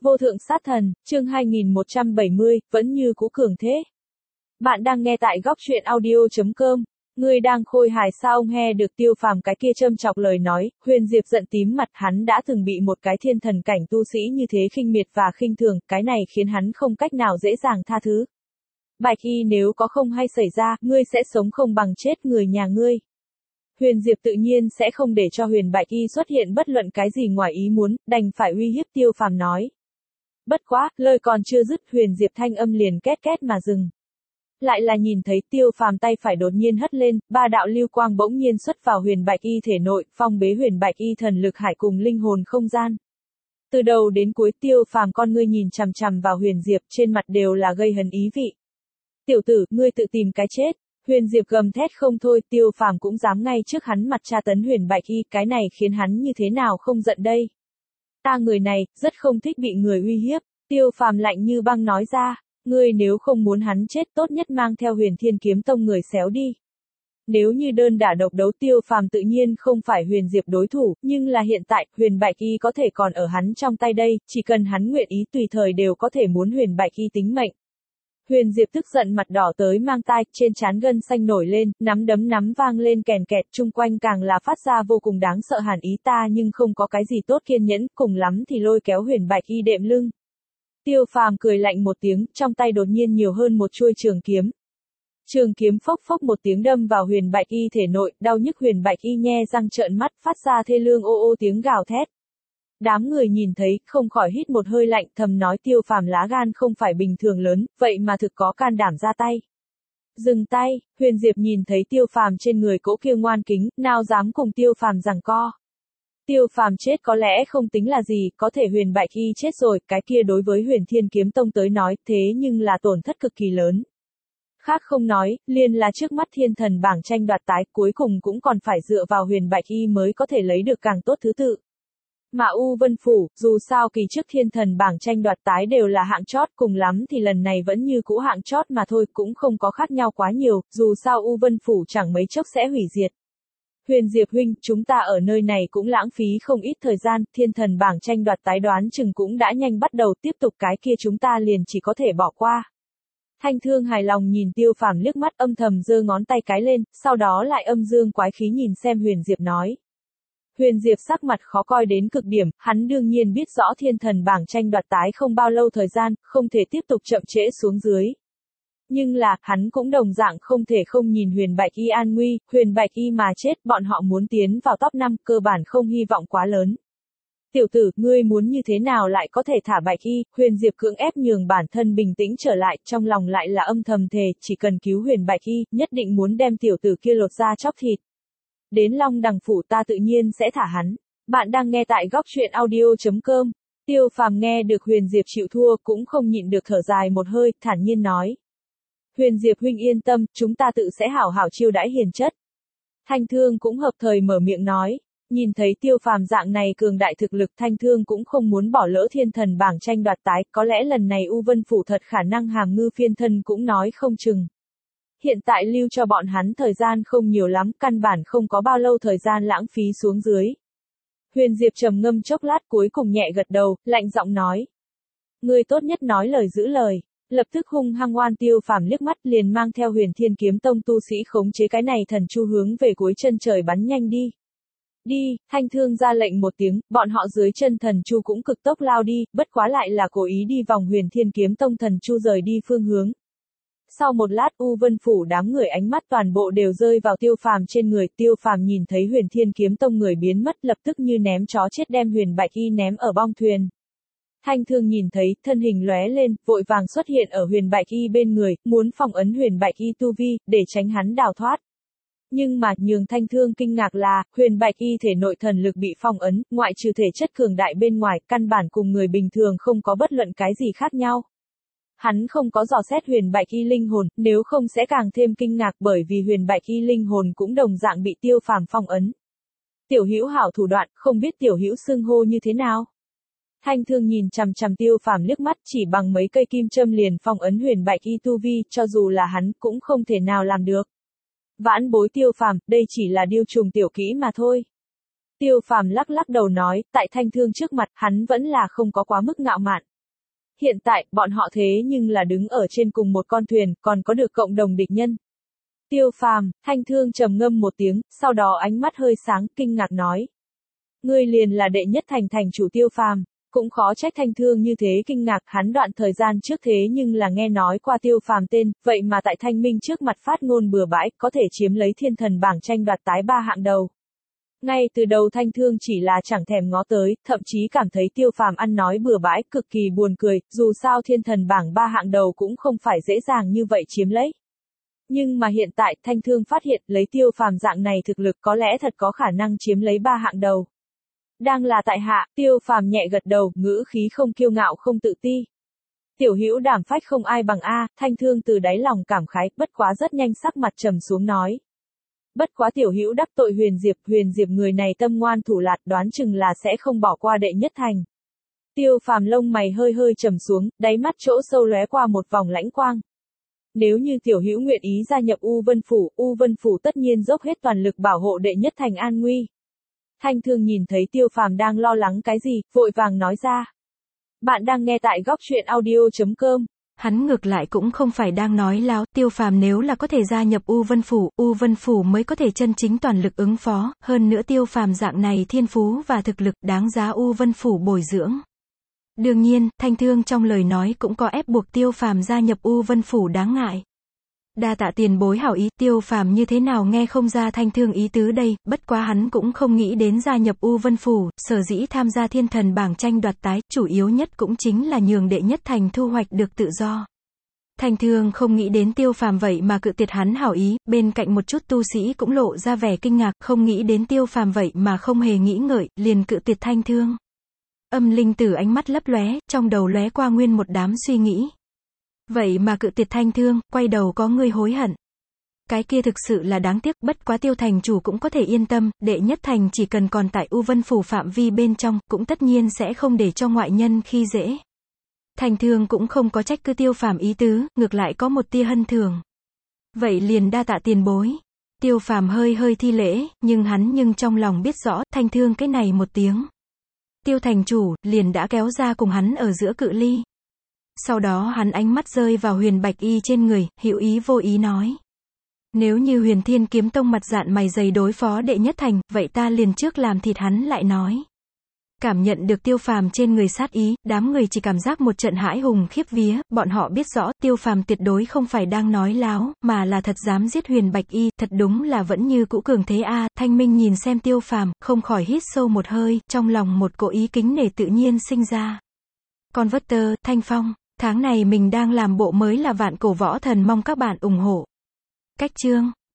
Vô thượng sát thần, chương 2170, vẫn như cũ cường thế. Bạn đang nghe tại góc truyện audio.com. Ngươi đang khôi hài sao ông he được Tiêu Phàm cái kia châm chọc lời nói, Huyền Diệp giận tím mặt, hắn đã từng bị một cái thiên thần cảnh tu sĩ như thế khinh miệt và khinh thường, cái này khiến hắn không cách nào dễ dàng tha thứ. Bạch Y nếu có không hay xảy ra, ngươi sẽ sống không bằng chết người nhà ngươi. Huyền Diệp tự nhiên sẽ không để cho Huyền Bạch Y xuất hiện bất luận cái gì ngoài ý muốn, đành phải uy hiếp Tiêu Phàm nói. Bất quá, lời còn chưa dứt, Huyền Diệp thanh âm liền két két mà dừng. Lại là nhìn thấy Tiêu Phàm tay phải đột nhiên hất lên, ba đạo lưu quang bỗng nhiên xuất vào Huyền Bạch Y thể nội, phong bế Huyền Bạch Y thần lực hải cùng linh hồn không gian. Từ đầu đến cuối Tiêu Phàm con ngươi nhìn chằm chằm vào Huyền Diệp, trên mặt đều là gây hấn ý vị. Tiểu tử, ngươi tự tìm cái chết. Huyền Diệp gầm thét không thôi, Tiêu Phàm cũng dám ngay trước hắn mặt tra tấn Huyền Bạch Y, cái này khiến hắn như thế nào không giận đây. Ta người này, rất không thích bị người uy hiếp. Tiêu Phàm lạnh như băng nói ra, ngươi nếu không muốn hắn chết tốt nhất mang theo Huyền Thiên Kiếm Tông người xéo đi. Nếu như đơn đả độc đấu Tiêu Phàm tự nhiên không phải Huyền Diệp đối thủ, nhưng là hiện tại, Huyền Bạch Y có thể còn ở hắn trong tay đây, chỉ cần hắn nguyện ý tùy thời đều có thể muốn Huyền Bạch Y tính mệnh. Huyền Diệp tức giận mặt đỏ tới mang tai, trên trán gân xanh nổi lên, nắm đấm nắm vang lên kèn kẹt, chung quanh càng là phát ra vô cùng đáng sợ hàn ý, ta nhưng không có cái gì tốt kiên nhẫn, cùng lắm thì lôi kéo Huyền Bạch Y đệm lưng. Tiêu Phàm cười lạnh một tiếng, trong tay đột nhiên nhiều hơn một chuôi trường kiếm. Trường kiếm phốc phốc một tiếng đâm vào Huyền Bạch Y thể nội, đau nhức Huyền Bạch Y nhe răng trợn mắt, phát ra thê lương ô ô tiếng gào thét. Đám người nhìn thấy, không khỏi hít một hơi lạnh, thầm nói Tiêu Phàm lá gan không phải bình thường lớn, vậy mà thực có can đảm ra tay. Dừng tay, Huyền Diệp nhìn thấy Tiêu Phàm trên người cỗ kia ngoan kính, nào dám cùng Tiêu Phàm giằng co. Tiêu Phàm chết có lẽ không tính là gì, có thể Huyền Bạch Y chết rồi, cái kia đối với Huyền Thiên Kiếm Tông tới nói, thế nhưng là tổn thất cực kỳ lớn. Khác không nói, liền là trước mắt thiên thần bảng tranh đoạt tái, cuối cùng cũng còn phải dựa vào Huyền Bạch Y mới có thể lấy được càng tốt thứ tự. Mà U Vân Phủ, dù sao kỳ trước thiên thần bảng tranh đoạt tái đều là hạng chót, cùng lắm thì lần này vẫn như cũ hạng chót mà thôi, cũng không có khác nhau quá nhiều, dù sao U Vân Phủ chẳng mấy chốc sẽ hủy diệt. Huyền Diệp huynh, chúng ta ở nơi này cũng lãng phí không ít thời gian, thiên thần bảng tranh đoạt tái đoán chừng cũng đã nhanh bắt đầu, tiếp tục cái kia chúng ta liền chỉ có thể bỏ qua. Thanh Thương hài lòng nhìn Tiêu Phàm liếc mắt, âm thầm giơ ngón tay cái lên, sau đó lại âm dương quái khí nhìn xem Huyền Diệp nói. Huyền Diệp sắc mặt khó coi đến cực điểm, hắn đương nhiên biết rõ thiên thần bảng tranh đoạt tái không bao lâu thời gian, không thể tiếp tục chậm trễ xuống dưới. Nhưng là, hắn cũng đồng dạng không thể không nhìn Huyền Bạch Y an nguy, Huyền Bạch Y mà chết, bọn họ muốn tiến vào top 5, cơ bản không hy vọng quá lớn. Tiểu tử, ngươi muốn như thế nào lại có thể thả Bạch Y, Huyền Diệp cưỡng ép nhường bản thân bình tĩnh trở lại, trong lòng lại là âm thầm thề, chỉ cần cứu Huyền Bạch Y, nhất định muốn đem tiểu tử kia lột ra chóc thịt. Đến Long Đằng Phủ ta tự nhiên sẽ thả hắn. Bạn đang nghe tại góc truyện audio.com. Tiêu Phàm nghe được Huyền Diệp chịu thua cũng không nhịn được thở dài một hơi, thản nhiên nói. Huyền Diệp huynh yên tâm, chúng ta tự sẽ hảo hảo chiêu đãi hiền chất. Thanh Thương cũng hợp thời mở miệng nói. Nhìn thấy Tiêu Phàm dạng này cường đại thực lực, Thanh Thương cũng không muốn bỏ lỡ thiên thần bảng tranh đoạt tái, có lẽ lần này U Vân Phủ thật khả năng hàm ngư phiên thân cũng nói không chừng. Hiện tại lưu cho bọn hắn thời gian không nhiều lắm, căn bản không có bao lâu thời gian lãng phí xuống dưới. Huyền Diệp trầm ngâm chốc lát cuối cùng nhẹ gật đầu, lạnh giọng nói. Ngươi tốt nhất nói lời giữ lời. Lập tức hung hăng oan Tiêu Phàm liếc mắt liền mang theo Huyền Thiên Kiếm Tông tu sĩ khống chế cái này thần chu hướng về cuối chân trời bắn nhanh đi. Đi, Thanh Thương ra lệnh một tiếng, bọn họ dưới chân thần chu cũng cực tốc lao đi, bất quá lại là cố ý đi vòng Huyền Thiên Kiếm Tông thần chu rời đi phương hướng. Sau một lát U Vân Phủ đám người ánh mắt toàn bộ đều rơi vào Tiêu Phàm trên người, Tiêu Phàm nhìn thấy Huyền Thiên Kiếm Tông người biến mất lập tức như ném chó chết đem Huyền Bạch Y ném ở bong thuyền. Thanh Thương nhìn thấy, thân hình lóe lên, vội vàng xuất hiện ở Huyền Bạch Y bên người, muốn phong ấn Huyền Bạch Y tu vi, để tránh hắn đào thoát. Nhưng mà, nhường Thanh Thương kinh ngạc là, Huyền Bạch Y thể nội thần lực bị phong ấn, ngoại trừ thể chất cường đại bên ngoài, căn bản cùng người bình thường không có bất luận cái gì khác nhau. Hắn không có dò xét Huyền Bạch Y linh hồn, nếu không sẽ càng thêm kinh ngạc bởi vì Huyền Bạch Y linh hồn cũng đồng dạng bị Tiêu Phàm phong ấn. Tiểu Hữu hảo thủ đoạn, không biết Tiểu Hữu xưng hô như thế nào? Thanh Thương nhìn chằm chằm Tiêu Phàm liếc mắt, chỉ bằng mấy cây kim châm liền phong ấn Huyền Bạch Y tu vi, cho dù là hắn cũng không thể nào làm được. Vãn bối Tiêu Phàm, đây chỉ là điêu trùng tiểu kỹ mà thôi. Tiêu Phàm lắc lắc đầu nói, tại Thanh Thương trước mặt, hắn vẫn là không có quá mức ngạo mạn. Hiện tại, bọn họ thế nhưng là đứng ở trên cùng một con thuyền, còn có được cộng đồng địch nhân. Tiêu Phàm, Thanh Thương trầm ngâm một tiếng, sau đó ánh mắt hơi sáng, kinh ngạc nói. Ngươi liền là đệ nhất thành thành chủ Tiêu Phàm, cũng khó trách Thanh Thương như thế kinh ngạc, hắn đoạn thời gian trước thế nhưng là nghe nói qua Tiêu Phàm tên, vậy mà tại Thanh Minh trước mặt phát ngôn bừa bãi, có thể chiếm lấy thiên thần bảng tranh đoạt tái 3 hạng đầu. Ngay từ đầu Thanh Thương chỉ là chẳng thèm ngó tới, thậm chí cảm thấy Tiêu Phàm ăn nói bừa bãi, cực kỳ buồn cười, dù sao thiên thần bảng 3 hạng đầu cũng không phải dễ dàng như vậy chiếm lấy. Nhưng mà hiện tại, Thanh Thương phát hiện, lấy Tiêu Phàm dạng này thực lực có lẽ thật có khả năng chiếm lấy 3 hạng đầu. Đang là tại hạ, Tiêu Phàm nhẹ gật đầu, ngữ khí không kiêu ngạo không tự ti. Tiểu hữu đảm phách không ai bằng a, Thanh Thương từ đáy lòng cảm khái, bất quá rất nhanh sắc mặt trầm xuống nói. Bất quá tiểu hữu đắc tội Huyền Diệp người này tâm ngoan thủ lạt, đoán chừng là sẽ không bỏ qua đệ nhất thành. Tiêu Phàm lông mày hơi hơi trầm xuống, đáy mắt chỗ sâu lóe qua một vòng lãnh quang. Nếu như tiểu hữu nguyện ý gia nhập U Vân Phủ tất nhiên dốc hết toàn lực bảo hộ đệ nhất thành an nguy. Thanh Thương nhìn thấy Tiêu Phàm đang lo lắng cái gì, vội vàng nói ra. Bạn đang nghe tại góc truyện audio.com. Hắn ngược lại cũng không phải đang nói láo, Tiêu Phàm nếu là có thể gia nhập U Vân Phủ mới có thể chân chính toàn lực ứng phó, hơn nữa Tiêu Phàm dạng này thiên phú và thực lực đáng giá U Vân Phủ bồi dưỡng. Đương nhiên, Thanh Thương trong lời nói cũng có ép buộc Tiêu Phàm gia nhập U Vân Phủ đáng ngại. Đa tạ tiền bối hảo ý, Tiêu Phàm như thế nào nghe không ra Thanh Thương ý tứ đây, bất quá hắn cũng không nghĩ đến gia nhập U Vân Phủ, sở dĩ tham gia thiên thần bảng tranh đoạt tái, chủ yếu nhất cũng chính là nhường đệ nhất thành thu hoạch được tự do. Thanh Thương không nghĩ đến Tiêu Phàm vậy mà cự tuyệt hắn hảo ý, bên cạnh một chút tu sĩ cũng lộ ra vẻ kinh ngạc, không nghĩ đến Tiêu Phàm vậy mà không hề nghĩ ngợi, liền cự tuyệt Thanh Thương. Âm Linh Tử ánh mắt lấp lóe, trong đầu lóe qua nguyên một đám suy nghĩ. Vậy mà cự tuyệt Thanh Thương, quay đầu có người hối hận. Cái kia thực sự là đáng tiếc, bất quá Tiêu thành chủ cũng có thể yên tâm, đệ nhất thành chỉ cần còn tại U Vân Phủ phạm vi bên trong, cũng tất nhiên sẽ không để cho ngoại nhân khi dễ. Thanh Thương cũng không có trách cứ Tiêu Phàm ý tứ, ngược lại có một tia hân thường. Vậy liền đa tạ tiền bối. Tiêu Phàm hơi hơi thi lễ, nhưng trong lòng biết rõ, Thanh Thương cái này một tiếng. Tiêu thành chủ, liền đã kéo ra cùng hắn ở giữa cự ly. Sau đó hắn ánh mắt rơi vào Huyền Bạch Y trên người, hữu ý vô ý nói. Nếu như Huyền Thiên Kiếm Tông mặt dạn mày dày đối phó đệ nhất thành, vậy ta liền trước làm thịt hắn lại nói. Cảm nhận được Tiêu Phàm trên người sát ý, đám người chỉ cảm giác một trận hãi hùng khiếp vía, bọn họ biết rõ Tiêu Phàm tuyệt đối không phải đang nói láo, mà là thật dám giết Huyền Bạch Y, thật đúng là vẫn như cũ cường thế a. Thanh Minh nhìn xem Tiêu Phàm, không khỏi hít sâu một hơi, trong lòng một cỗ ý kính nể tự nhiên sinh ra. Con vất tơ, Thanh Phong, tháng này mình đang làm bộ mới là Vạn Cổ Võ Thần, mong các bạn ủng hộ. Cách chương